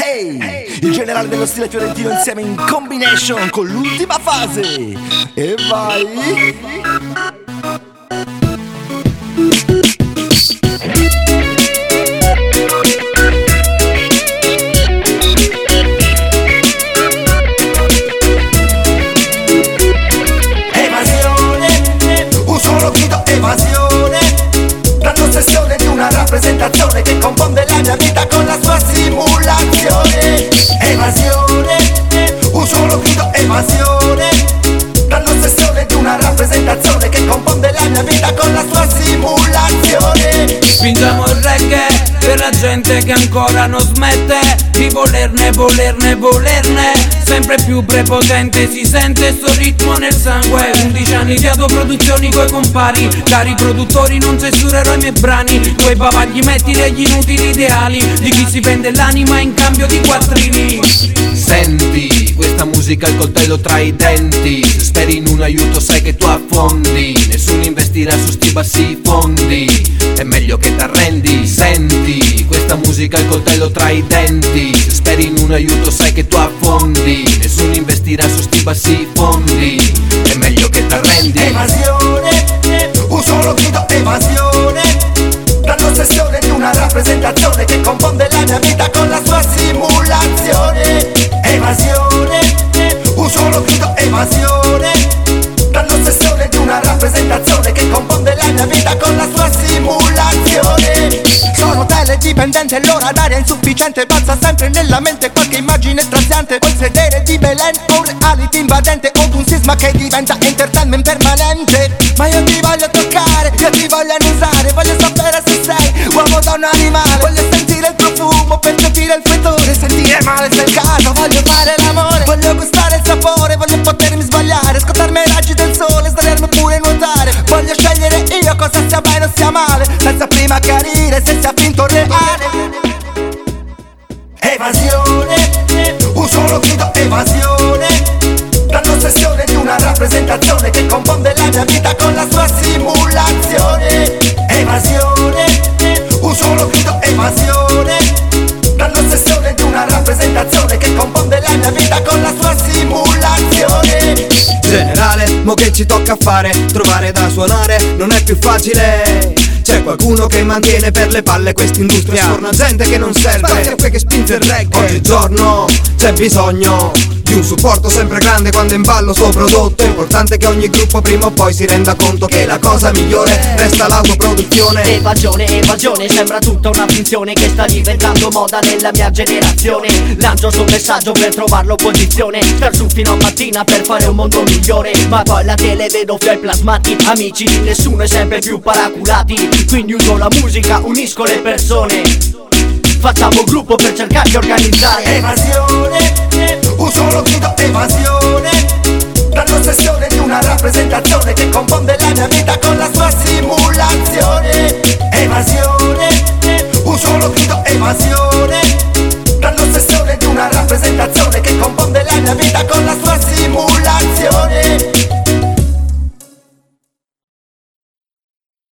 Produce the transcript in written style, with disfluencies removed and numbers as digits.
Hey, il generale dello stile fiorentino insieme in combination con l'ultima fase. E vai. Evasione, dando sessione di una rappresentazione che confonde la mia vita con la sua simulazione. Evasione, un solo grido, evasione, dando sessione di una rappresentazione che confonde la mia vita con la sua simulazione. Spingiamo il reggae per la gente che ancora non smette di volerne, sempre più prepotente si sente sto ritmo nel sangue. 11 anni di autoproduzioni coi compari, cari produttori non censurerò i miei brani. Quei bavagli metti degli inutili ideali di chi si vende l'anima in cambio di quattrini. Senti, questa musica il coltello tra i denti. Se speri in un aiuto sai che tu affondi. Nessuno investirà su sti bassi fondi, è meglio che t'arrendi. Senti, questa musica il coltello tra i denti. Se speri in un aiuto sai che tu affondi. Nessuno investirà su sti bassi fondi, è meglio che t'arrendi. Evasione, un solo grido, evasione, dando sessione di una rappresentazione che confonde la mia vita con la sua simulazione. Evasione, un solo grido, evasione, dando sessione di una rappresentazione che confonde la mia vita con la sua simulazione. Sono teledipendente, l'ora d'aria insufficiente, balza sempre nella mente qualche immagine straziante. Vuoi sedere di Belen o un reality invadente o un sisma che diventa entertainment permanente. Ma io ti voglio toccare, io ti voglio annusare, voglio sapere se sei uomo o donna animale. Voglio sentire il profumo, percepire il fredore, sentire male se è il caso. Voglio fare l'amore, voglio gustare il sapore, voglio potermi sbagliare, scottarmi ai raggi del sole, sdraiarmi pure nuotare. Voglio scegliere io cosa sia bene o sia male, senza prima chiarire se sia finto o reale. Evasione, un solo grido, evasione, dando sessione di una rappresentazione che confonde la mia vita con la sua simulazione. Evasione, un solo grido, evasione, dando sessione di una rappresentazione che confonde la mia vita con la sua simulazione. Generale, mo che ci tocca fare? Trovare da suonare non è più facile. C'è qualcuno che mantiene per le palle quest'industria, sforna gente che non serve, è quel che spinge il reggae. Oggigiorno c'è bisogno di un supporto sempre grande quando è in ballo suo prodotto. È importante che ogni gruppo prima o poi si renda conto che la cosa migliore resta l'autoproduzione. Evasione, sembra tutta una finzione che sta diventando moda nella mia generazione. Lancio sul messaggio per trovare l'opposizione, star su fino a mattina per fare un mondo migliore. Ma poi la tele vedo fioi plasmati, amici di nessuno e sempre più paraculati. Quindi uso la musica, unisco le persone, facciamo gruppo per cercare di organizzare. Evasione, un solo grido, evasione, dando sessione di una rappresentazione che confonde la mia vita con la sua simulazione. Evasione, un solo grido, evasione, dando sessione di una rappresentazione che confonde la mia vita con la sua simulazione.